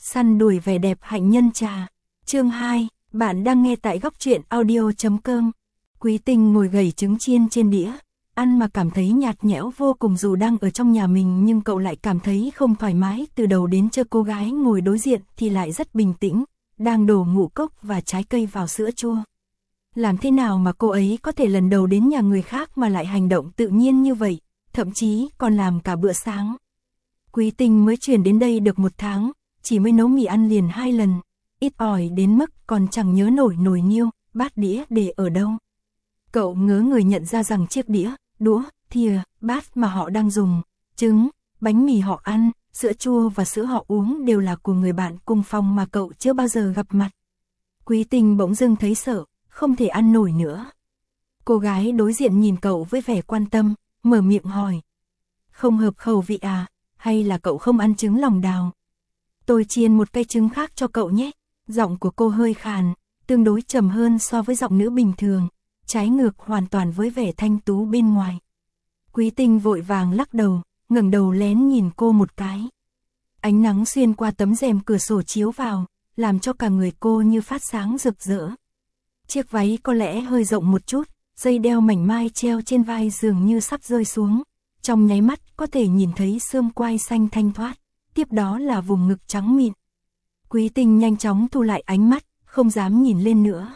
Săn đuổi vẻ đẹp hạnh nhân trà. Chương 2, bạn đang nghe tại góc truyện audio.com. Quý Tinh ngồi gẩy trứng chiên trên đĩa, ăn mà cảm thấy nhạt nhẽo vô cùng, dù đang ở trong nhà mình nhưng cậu lại cảm thấy không thoải mái từ đầu đến chân. Cô gái ngồi đối diện thì lại rất bình tĩnh, đang đổ ngũ cốc và trái cây vào sữa chua. Làm thế nào mà cô ấy có thể lần đầu đến nhà người khác mà lại hành động tự nhiên như vậy, thậm chí còn làm cả bữa sáng. Quý Tinh mới chuyển đến đây được 1 tháng, chỉ mới nấu mì ăn liền 2 lần, ít ỏi đến mức còn chẳng nhớ nổi nồi niêu, bát đĩa để ở đâu. Cậu ngớ người nhận ra rằng chiếc đĩa, đũa, thìa, bát mà họ đang dùng, trứng, bánh mì họ ăn, sữa chua và sữa họ uống đều là của người bạn cùng phòng mà cậu chưa bao giờ gặp mặt. Quý Tinh bỗng dưng thấy sợ, không thể ăn nổi nữa. Cô gái đối diện nhìn cậu với vẻ quan tâm, mở miệng hỏi. Không hợp khẩu vị à, hay là cậu không ăn trứng lòng đào? Tôi chiên một cây trứng khác cho cậu nhé. Giọng của cô hơi khàn, tương đối trầm hơn so với giọng nữ bình thường, trái ngược hoàn toàn với vẻ thanh tú bên ngoài. Quý Tinh vội vàng lắc đầu, ngẩng đầu lén nhìn cô một cái. Ánh nắng xuyên qua tấm rèm cửa sổ chiếu vào, làm cho cả người cô như phát sáng rực rỡ. Chiếc váy có lẽ hơi rộng một chút, dây đeo mảnh mai treo trên vai dường như sắp rơi xuống. Trong nháy mắt có thể nhìn thấy xương quai xanh thanh thoát, tiếp đó là vùng ngực trắng mịn. Quý Tinh nhanh chóng thu lại ánh mắt, không dám nhìn lên nữa.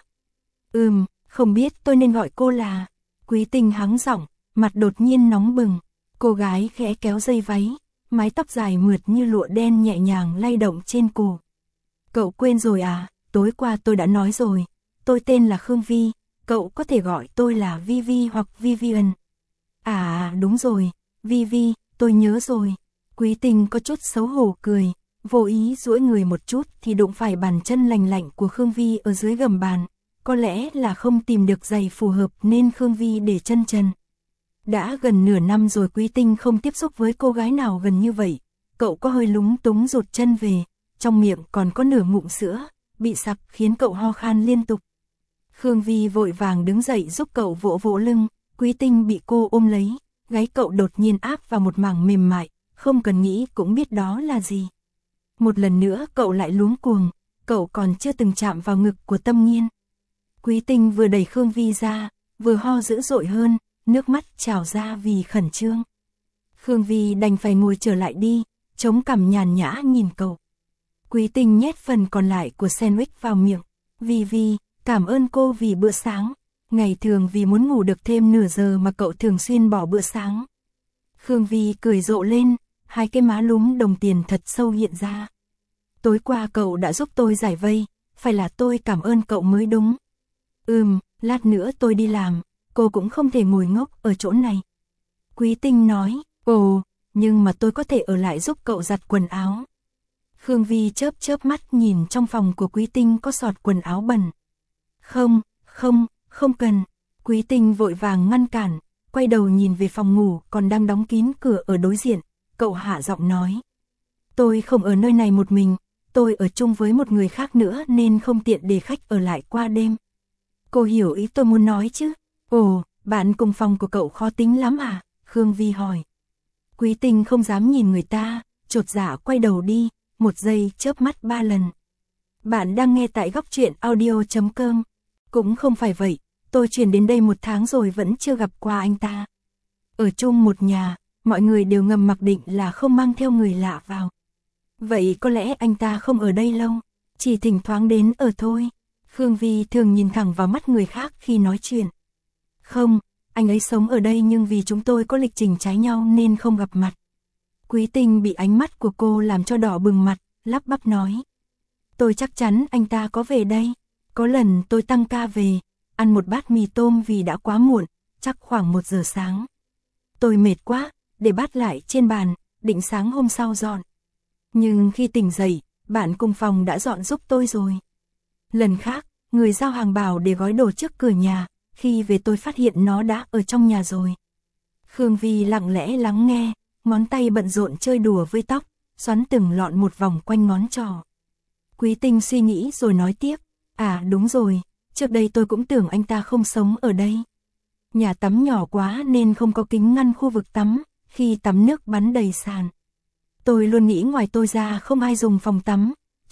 Không biết tôi nên gọi cô là... Quý Tinh hắng giọng, mặt đột nhiên nóng bừng. Cô gái khẽ kéo dây váy, mái tóc dài mượt như lụa đen nhẹ nhàng lay động trên cổ. Cậu quên rồi à, tối qua tôi đã nói rồi, tôi tên là Khương Vi, cậu có thể gọi tôi là Vivi hoặc Vivian. À đúng rồi, Vivi, tôi nhớ rồi. Quý Tinh có chút xấu hổ cười, vô ý duỗi người một chút thì đụng phải bàn chân lành lạnh của Khương Vi ở dưới gầm bàn. Có lẽ là không tìm được giày phù hợp nên Khương Vi để chân trần. Đã gần nửa năm rồi Quý Tinh không tiếp xúc với cô gái nào gần như vậy. Cậu có hơi lúng túng rụt chân về, trong miệng còn có nửa ngụm sữa, bị sặc khiến cậu ho khan liên tục. Khương Vi vội vàng đứng dậy giúp cậu vỗ vỗ lưng, Quý Tinh bị cô ôm lấy, gáy cậu đột nhiên áp vào một mảng mềm mại, không cần nghĩ cũng biết đó là gì. Một lần nữa cậu lại luống cuồng, cậu còn chưa từng chạm vào ngực của Tâm Nghiên. Quý Tinh vừa đẩy Khương Vi ra, vừa ho dữ dội hơn, nước mắt trào ra vì khẩn trương. Khương Vi đành phải ngồi trở lại đi, chống cằm nhàn nhã nhìn cậu. Quý Tinh nhét phần còn lại của sandwich vào miệng. Vi, cảm ơn cô vì bữa sáng. Ngày thường vì muốn ngủ được thêm nửa giờ mà cậu thường xuyên bỏ bữa sáng. Khương Vi cười rộ lên, hai cái má lúm đồng tiền thật sâu hiện ra. Tối qua cậu đã giúp tôi giải vây, phải là tôi cảm ơn cậu mới đúng. Lát nữa tôi đi làm, cô cũng không thể ngồi ngốc ở chỗ này. Quý Tinh nói, nhưng mà tôi có thể ở lại giúp cậu giặt quần áo. Khương Vi chớp mắt nhìn trong phòng của Quý Tinh có sọt quần áo bẩn. Không cần. Quý Tinh vội vàng ngăn cản, quay đầu nhìn về phòng ngủ còn đang đóng kín cửa ở đối diện. Cậu hạ giọng nói, tôi không ở nơi này một mình, tôi ở chung với một người khác nữa nên không tiện để khách ở lại qua đêm. Cô hiểu ý tôi muốn nói chứ? Bạn cùng phòng của cậu khó tính lắm à? Khương Vi hỏi. Quý Tinh không dám nhìn người ta, chột dạ quay đầu đi, một giây chớp mắt 3 lần. Bạn đang nghe tại góc truyện audio.com. Cũng không phải vậy, tôi chuyển đến đây 1 tháng rồi vẫn chưa gặp qua anh ta. Ở chung một nhà, mọi người đều ngầm mặc định là không mang theo người lạ vào. Vậy có lẽ anh ta không ở đây lâu, chỉ thỉnh thoảng đến ở thôi. Khương Vi thường nhìn thẳng vào mắt người khác khi nói chuyện. Không, anh ấy sống ở đây nhưng vì chúng tôi có lịch trình trái nhau nên không gặp mặt. Quý Tinh bị ánh mắt của cô làm cho đỏ bừng mặt, lắp bắp nói. Tôi chắc chắn anh ta có về đây. Có lần tôi tăng ca về, ăn một bát mì tôm vì đã quá muộn, chắc khoảng 1 giờ sáng. Tôi mệt quá, để bát lại trên bàn, định sáng hôm sau dọn. Nhưng khi tỉnh dậy, bạn cùng phòng đã dọn giúp tôi rồi. Lần khác, người giao hàng bảo để gói đồ trước cửa nhà, khi về tôi phát hiện nó đã ở trong nhà rồi. Khương Vi lặng lẽ lắng nghe, ngón tay bận rộn chơi đùa với tóc, xoắn từng lọn một vòng quanh ngón trỏ. Quý Tinh suy nghĩ rồi nói tiếp, đúng rồi, trước đây tôi cũng tưởng anh ta không sống ở đây. Nhà tắm nhỏ quá nên không có kính ngăn khu vực tắm, khi tắm nước bắn đầy sàn. Tôi luôn nghĩ ngoài tôi ra không ai dùng phòng tắm,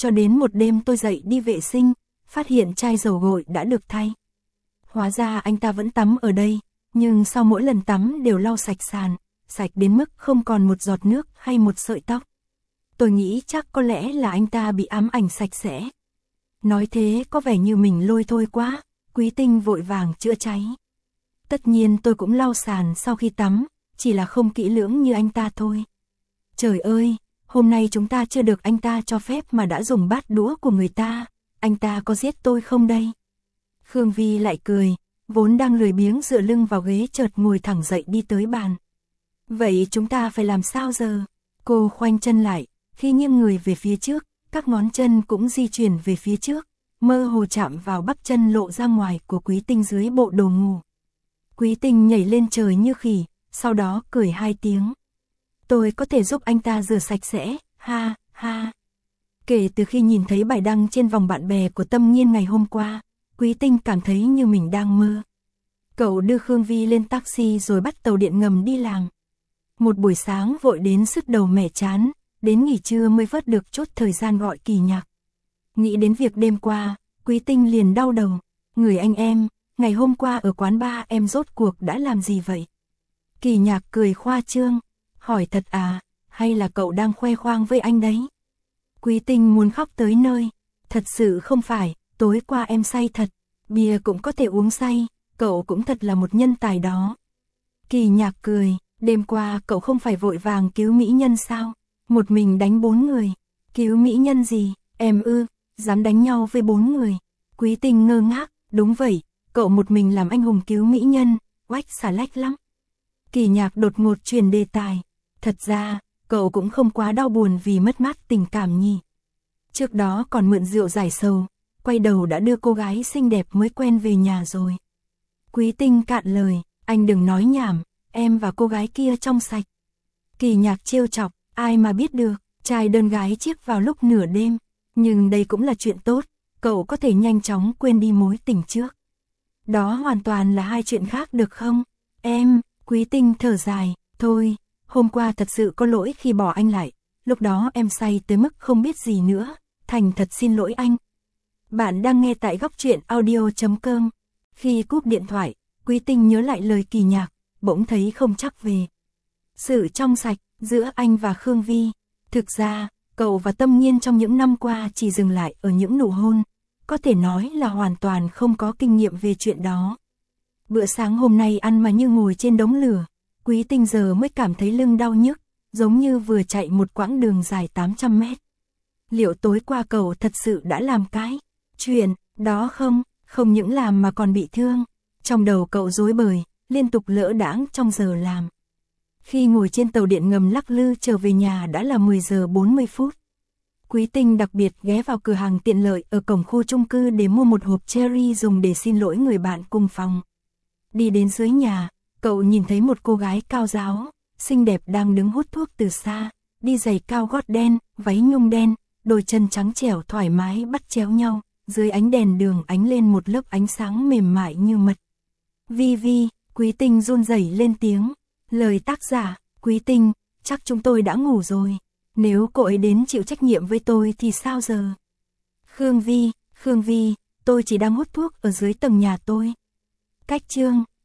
cho đến một đêm tôi dậy đi vệ sinh, phát hiện chai dầu gội đã được thay. Hóa ra anh ta vẫn tắm ở đây, nhưng sau mỗi lần tắm đều lau sạch sàn, sạch đến mức không còn một giọt nước hay một sợi tóc. Tôi nghĩ chắc có lẽ là anh ta bị ám ảnh sạch sẽ. Nói thế có vẻ như mình lôi thôi quá, Quý Tinh vội vàng chữa cháy. Tất nhiên tôi cũng lau sàn sau khi tắm, chỉ là không kỹ lưỡng như anh ta thôi. Trời ơi, hôm nay chúng ta chưa được anh ta cho phép mà đã dùng bát đũa của người ta, anh ta có giết tôi không đây? Khương Vi lại cười, vốn đang lười biếng dựa lưng vào ghế chợt ngồi thẳng dậy đi tới bàn. Vậy chúng ta phải làm sao giờ? Cô khoanh chân lại, khi nghiêng người về phía trước, các ngón chân cũng di chuyển về phía trước, mơ hồ chạm vào bắp chân lộ ra ngoài của Quý Tinh dưới bộ đồ ngủ. Quý Tinh nhảy lên trời như khỉ, sau đó cười 2 tiếng. Tôi có thể giúp anh ta rửa sạch sẽ, ha, ha. Kể từ khi nhìn thấy bài đăng trên vòng bạn bè của Tâm Nghiên ngày hôm qua, Quý Tinh cảm thấy như mình đang mơ. Cậu đưa Khương Vi lên taxi rồi bắt tàu điện ngầm đi làng. Một buổi sáng vội đến sứt đầu mẻ chán, đến nghỉ trưa mới vớt được chút thời gian gọi Kỳ Nhạc. Nghĩ đến việc đêm qua, Quý Tinh liền đau đầu. Người anh em, ngày hôm qua ở quán bar em rốt cuộc đã làm gì vậy? Kỳ Nhạc cười khoa trương, hỏi thật à, hay là cậu đang khoe khoang với anh đấy? Quý Tinh muốn khóc tới nơi. Thật sự không phải, tối qua em say thật, bia cũng có thể uống say, cậu cũng thật là một nhân tài đó. Kỳ Nhạc cười, đêm qua cậu không phải vội vàng cứu mỹ nhân sao? Một mình đánh 4 người. Cứu mỹ nhân gì, em ư, dám đánh nhau với 4 người. Quý Tinh ngơ ngác, đúng vậy, cậu một mình làm anh hùng cứu mỹ nhân, oách xà lách lắm. Kỳ Nhạc đột ngột chuyển đề tài. Thật ra, cậu cũng không quá đau buồn vì mất mát tình cảm nhỉ. Trước đó còn mượn rượu giải sầu, quay đầu đã đưa cô gái xinh đẹp mới quen về nhà rồi. Quý Tinh cạn lời, anh đừng nói nhảm, em và cô gái kia trong sạch. Kỳ Nhạc trêu chọc, ai mà biết được, trai đơn gái chiếc vào lúc nửa đêm. Nhưng đây cũng là chuyện tốt, cậu có thể nhanh chóng quên đi mối tình trước. Đó hoàn toàn là hai chuyện khác được không? Em, Quý Tinh thở dài, thôi, hôm qua thật sự có lỗi khi bỏ anh lại, lúc đó em say tới mức không biết gì nữa, thành thật xin lỗi anh. Bạn đang nghe tại góc truyện audio.com. Khi cúp điện thoại, Quý Tinh nhớ lại lời Kỳ Nhạc, bỗng thấy không chắc về sự trong sạch giữa anh và Khương Vi. Thực ra, cậu và Tâm Nghiên trong những năm qua chỉ dừng lại ở những nụ hôn, có thể nói là hoàn toàn không có kinh nghiệm về chuyện đó. Bữa sáng hôm nay ăn mà như ngồi trên đống lửa, Quý Tinh giờ mới cảm thấy lưng đau nhức, giống như vừa chạy một quãng đường dài 800 mét. Liệu tối qua cậu thật sự đã làm cái chuyện đó không? Không những làm mà còn bị thương. Trong đầu cậu rối bời, liên tục lỡ đãng trong giờ làm. Khi ngồi trên tàu điện ngầm lắc lư trở về nhà đã là 10 giờ 40 phút. Quý Tinh đặc biệt ghé vào cửa hàng tiện lợi ở cổng khu chung cư để mua một hộp cherry dùng để xin lỗi người bạn cùng phòng. Đi đến dưới nhà, cậu nhìn thấy một cô gái cao ráo, xinh đẹp đang đứng hút thuốc từ xa, đi giày cao gót đen, váy nhung đen, đôi chân trắng trẻo thoải mái bắt chéo nhau, dưới ánh đèn đường ánh lên một lớp ánh sáng mềm mại như mật. Vi Vi, Quý Tinh run rẩy lên tiếng. Lời tác giả, Quý Tinh, chắc chúng tôi đã ngủ rồi. Nếu cô ấy đến chịu trách nhiệm với tôi thì sao giờ? Khương Vi, tôi chỉ đang hút thuốc ở dưới tầng nhà tôi. Cách chương